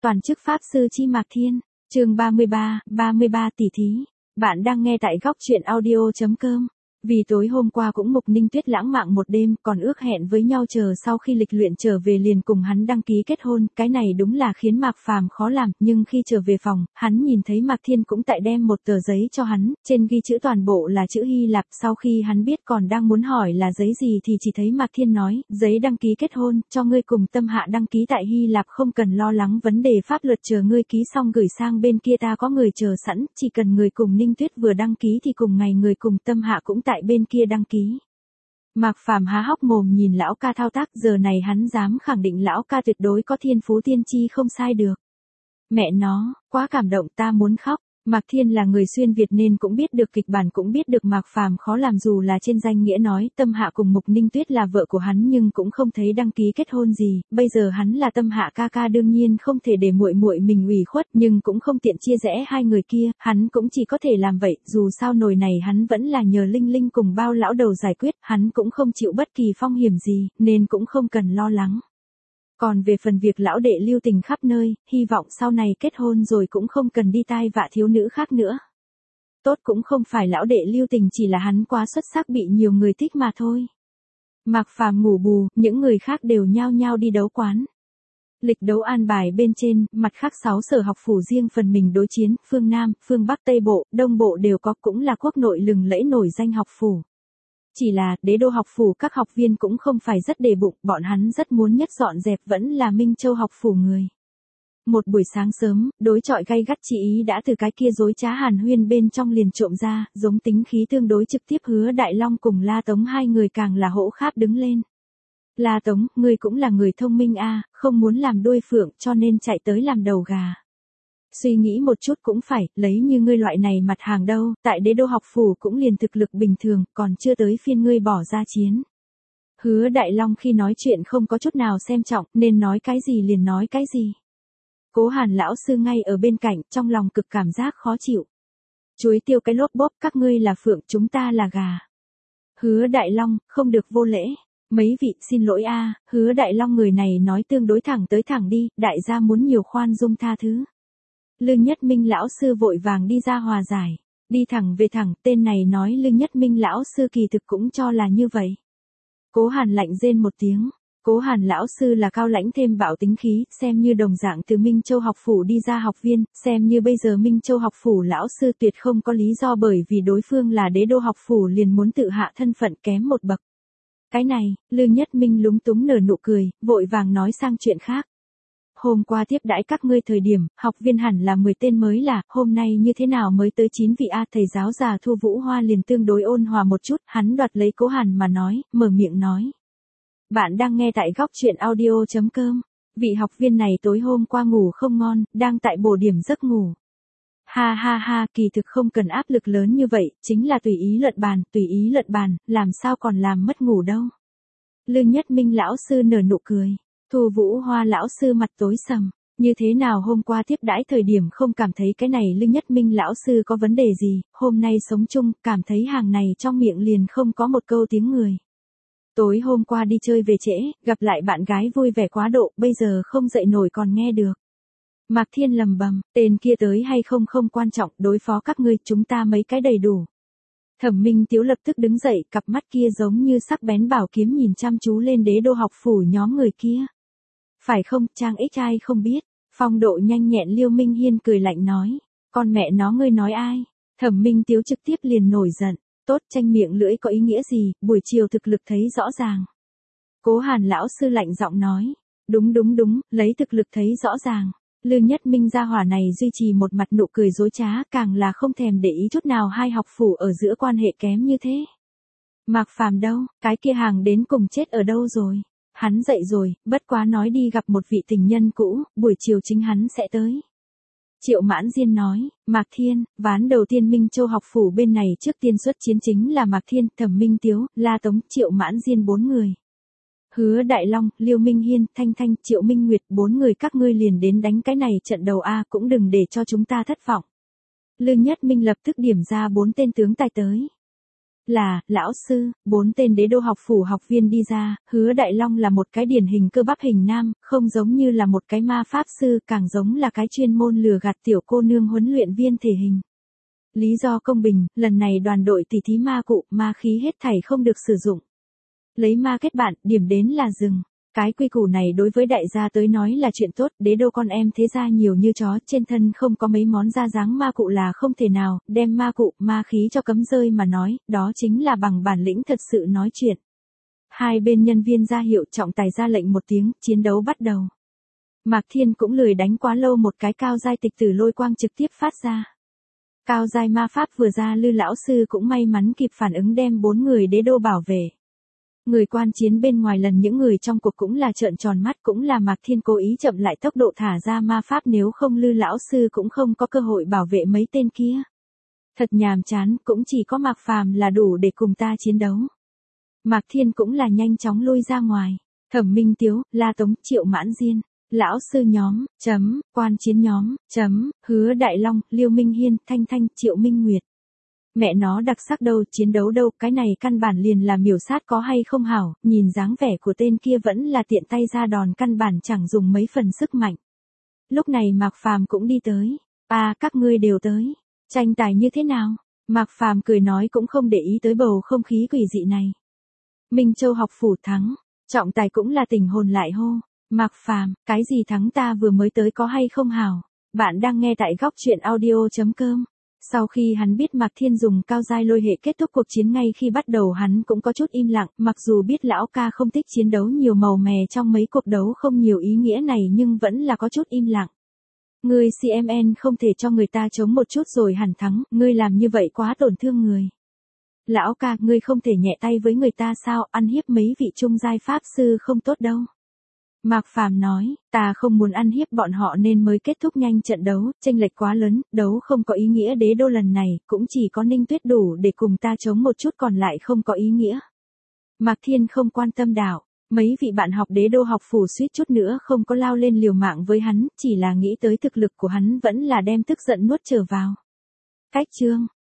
toàn chức pháp sư chi Mạc Thiên, chương 33 tỷ thí. Bạn đang nghe tại góc truyện audio.com. Vì tối hôm qua cũng Mục Ninh Tuyết lãng mạn một đêm, còn ước hẹn với nhau chờ sau khi lịch luyện trở về liền cùng hắn đăng ký kết hôn, cái này đúng là khiến Mạc Phàm khó làm, nhưng khi trở về phòng, hắn nhìn thấy Mạc Thiên cũng tại đem một tờ giấy cho hắn, trên ghi chữ toàn bộ là chữ Hy Lạp, sau khi hắn biết còn đang muốn hỏi là giấy gì thì chỉ thấy Mạc Thiên nói, giấy đăng ký kết hôn, cho ngươi cùng Tâm Hạ đăng ký tại Hy Lạp, không cần lo lắng vấn đề pháp luật, chờ ngươi ký xong gửi sang bên kia ta có người chờ sẵn, chỉ cần người cùng Ninh Tuyết vừa đăng ký thì cùng ngày người cùng Tâm Hạ cũng tại bên kia đăng ký. Mạc Phàm há hốc mồm nhìn lão ca thao tác, giờ này hắn dám khẳng định lão ca tuyệt đối có thiên phú tiên tri không sai được. Mẹ nó, quá cảm động, ta muốn khóc. Mạc Thiên là người xuyên Việt nên cũng biết được kịch bản, cũng biết được Mạc Phàm khó làm, dù là trên danh nghĩa nói Tâm Hạ cùng Mục Ninh Tuyết là vợ của hắn nhưng cũng không thấy đăng ký kết hôn gì, bây giờ hắn là Tâm Hạ ca ca đương nhiên không thể để muội muội mình ủy khuất, nhưng cũng không tiện chia rẽ hai người kia, hắn cũng chỉ có thể làm vậy, dù sao nồi này hắn vẫn là nhờ Linh Linh cùng Bao lão đầu giải quyết, hắn cũng không chịu bất kỳ phong hiểm gì, nên cũng không cần lo lắng. Còn về phần việc lão đệ lưu tình khắp nơi, hy vọng sau này kết hôn rồi cũng không cần đi tai vạ thiếu nữ khác nữa. Tốt, cũng không phải lão đệ lưu tình, chỉ là hắn quá xuất sắc bị nhiều người thích mà thôi. Mạc Phàm ngủ bù, những người khác đều nhao nhao đi đấu quán. Lịch đấu an bài bên trên, mặt khác 6 sở học phủ riêng phần mình đối chiến, phương Nam, phương Bắc, Tây Bộ, Đông Bộ đều có, cũng là quốc nội lừng lẫy nổi danh học phủ. Chỉ là, đế đô học phủ các học viên cũng không phải rất đề bụng, bọn hắn rất muốn nhất dọn dẹp vẫn là Minh Châu học phủ người. Một buổi sáng sớm, đối chọi gay gắt chị ý đã từ cái kia dối trá hàn huyên bên trong liền trộm ra, giống tính khí tương đối trực tiếp Hứa Đại Long cùng La Tống hai người càng là hỗ kháp đứng lên. La Tống, ngươi cũng là người thông minh a, không muốn làm đuôi phượng cho nên chạy tới làm đầu gà. Suy nghĩ một chút cũng phải, lấy như ngươi loại này mặt hàng đâu, tại đế đô học phủ cũng liền thực lực bình thường, còn chưa tới phiên ngươi bỏ ra chiến. Hứa Đại Long khi nói chuyện không có chút nào xem trọng, nên nói cái gì liền nói cái gì. Cố Hàn lão sư ngay ở bên cạnh, trong lòng cực cảm giác khó chịu. Chuối tiêu cái lốp bốp, các ngươi là phượng, chúng ta là gà. Hứa Đại Long, không được vô lễ. Mấy vị, xin lỗi a, Hứa Đại Long người này nói tương đối thẳng tới thẳng đi, đại gia muốn nhiều khoan dung tha thứ. Lư Nhất Minh lão sư vội vàng đi ra hòa giải. Đi thẳng về thẳng, tên này nói Lư Nhất Minh lão sư kỳ thực cũng cho là như vậy. Cố Hàn lạnh rên một tiếng. Cố Hàn lão sư là cao lãnh thêm bạo tính khí, xem như đồng dạng từ Minh Châu học phủ đi ra học viên, xem như bây giờ Minh Châu học phủ lão sư tuyệt không có lý do bởi vì đối phương là đế đô học phủ liền muốn tự hạ thân phận kém một bậc. Cái này, Lư Nhất Minh lúng túng nở nụ cười, vội vàng nói sang chuyện khác. Hôm qua tiếp đãi các ngươi thời điểm, học viên hẳn là 10 tên mới là, hôm nay như thế nào mới tới 9 vị a, thầy giáo già Thu Vũ Hoa liền tương đối ôn hòa một chút, hắn đoạt lấy Cố Hàn mà nói, mở miệng nói. Bạn đang nghe tại góc truyện audio.com. Vị học viên này tối hôm qua ngủ không ngon, đang tại bổ điểm giấc ngủ. Ha ha ha, kỳ thực không cần áp lực lớn như vậy, chính là tùy ý lận bàn, làm sao còn làm mất ngủ đâu. Lư Nhất Minh lão sư nở nụ cười. Thu Vũ Hoa lão sư mặt tối sầm, như thế nào hôm qua tiếp đãi thời điểm không cảm thấy cái này Lư Nhất Minh lão sư có vấn đề gì, hôm nay sống chung, cảm thấy hàng này trong miệng liền không có một câu tiếng người. Tối hôm qua đi chơi về trễ, gặp lại bạn gái vui vẻ quá độ, bây giờ không dậy nổi còn nghe được. Mạc Thiên lầm bầm, tên kia tới hay không không quan trọng, đối phó các ngươi, chúng ta mấy cái đầy đủ. Thẩm Minh Tiếu lập tức đứng dậy, cặp mắt kia giống như sắc bén bảo kiếm nhìn chăm chú lên đế đô học phủ nhóm người kia. Phải không, Trang Ích ai không biết, phong độ nhanh nhẹn Liêu Minh Hiên cười lạnh nói, con mẹ nó ngươi nói ai, Thẩm Minh Tiếu trực tiếp liền nổi giận, tốt tranh miệng lưỡi có ý nghĩa gì, buổi chiều thực lực thấy rõ ràng. Cố Hàn lão sư lạnh giọng nói, đúng, lấy thực lực thấy rõ ràng. Lư Nhất Minh gia hỏa này duy trì một mặt nụ cười dối trá, càng là không thèm để ý chút nào hai học phủ ở giữa quan hệ kém như thế. Mạc Phàm đâu, cái kia hàng đến cùng chết ở đâu rồi? Hắn dậy rồi, bất quá nói đi gặp một vị tình nhân cũ, buổi chiều chính hắn sẽ tới. Triệu Mãn Diên nói, Mạc Thiên, ván đầu tiên Minh Châu học phủ bên này trước tiên xuất chiến chính là Mạc Thiên, Thẩm Minh Tiếu, La Tống, Triệu Mãn Diên 4 người. Hứa Đại Long, Liêu Minh Hiên, Thanh Thanh, Triệu Minh Nguyệt, 4 người các ngươi liền đến đánh cái này trận đầu a, cũng đừng để cho chúng ta thất vọng. Lư Nhất Minh lập tức điểm ra 4 tên tướng tài tới. Là, lão sư, 4 tên đế đô học phủ học viên đi ra, Hứa Đại Long là một cái điển hình cơ bắp hình nam, không giống như là một cái ma pháp sư, càng giống là cái chuyên môn lừa gạt tiểu cô nương huấn luyện viên thể hình. Lý do công bình, lần này đoàn đội tỉ thí ma cụ, ma khí hết thảy không được sử dụng. Lấy ma kết bạn, điểm đến là dừng. Cái quy củ này đối với đại gia tới nói là chuyện tốt, đế đô con em thế gia nhiều như chó, trên thân không có mấy món da dáng ma cụ là không thể nào, đem ma cụ, ma khí cho cấm rơi mà nói, đó chính là bằng bản lĩnh thật sự nói chuyện. Hai bên nhân viên ra hiệu trọng tài ra lệnh một tiếng, chiến đấu bắt đầu. Mạc Thiên cũng lười đánh quá lâu một cái cao giai tịch tử lôi quang trực tiếp phát ra. Cao giai ma pháp vừa ra Lư lão sư cũng may mắn kịp phản ứng đem 4 người đế đô bảo vệ. Người quan chiến bên ngoài lần những người trong cuộc cũng là trợn tròn mắt, cũng là Mạc Thiên cố ý chậm lại tốc độ thả ra ma pháp, nếu không Lư lão sư cũng không có cơ hội bảo vệ mấy tên kia. Thật nhàm chán, cũng chỉ có Mạc Phàm là đủ để cùng ta chiến đấu. Mạc Thiên cũng là nhanh chóng lui ra ngoài. Thẩm Minh Tiếu, La Tống, Triệu Mãn Diên, lão sư nhóm, quan chiến nhóm, Hứa Đại Long, Liêu Minh Hiên, Thanh Thanh, Triệu Minh Nguyệt. Mẹ nó đặc sắc đâu, chiến đấu đâu, cái này căn bản liền là miểu sát có hay không hảo, nhìn dáng vẻ của tên kia vẫn là tiện tay ra đòn, căn bản chẳng dùng mấy phần sức mạnh. Lúc này Mạc Phàm cũng đi tới. Các ngươi đều tới. Tranh tài như thế nào? Mạc Phàm cười nói cũng không để ý tới bầu không khí quỷ dị này. Minh Châu học phủ thắng. Trọng tài cũng là tình hồn lại hô. Mạc Phàm, cái gì thắng, ta vừa mới tới có hay không hảo? Bạn đang nghe tại góc truyện audio.com. Sau khi hắn biết Mạc Thiên dùng cao giai lôi hệ kết thúc cuộc chiến, ngay khi bắt đầu hắn cũng có chút im lặng, mặc dù biết lão ca không thích chiến đấu nhiều màu mè trong mấy cuộc đấu không nhiều ý nghĩa này, nhưng vẫn là có chút im lặng. Ngươi CMN không thể cho người ta chống một chút rồi hẳn thắng, ngươi làm như vậy quá tổn thương người. Lão ca, ngươi không thể nhẹ tay với người ta sao, ăn hiếp mấy vị trung giai pháp sư không tốt đâu. Mạc Phàm nói, ta không muốn ăn hiếp bọn họ nên mới kết thúc nhanh trận đấu, chênh lệch quá lớn, đấu không có ý nghĩa, đế đô lần này, cũng chỉ có Ninh Tuyết đủ để cùng ta chống một chút, còn lại không có ý nghĩa. Mạc Thiên không quan tâm đạo, mấy vị bạn học đế đô học phủ suýt chút nữa không có lao lên liều mạng với hắn, chỉ là nghĩ tới thực lực của hắn vẫn là đem tức giận nuốt trở vào. Cách chương.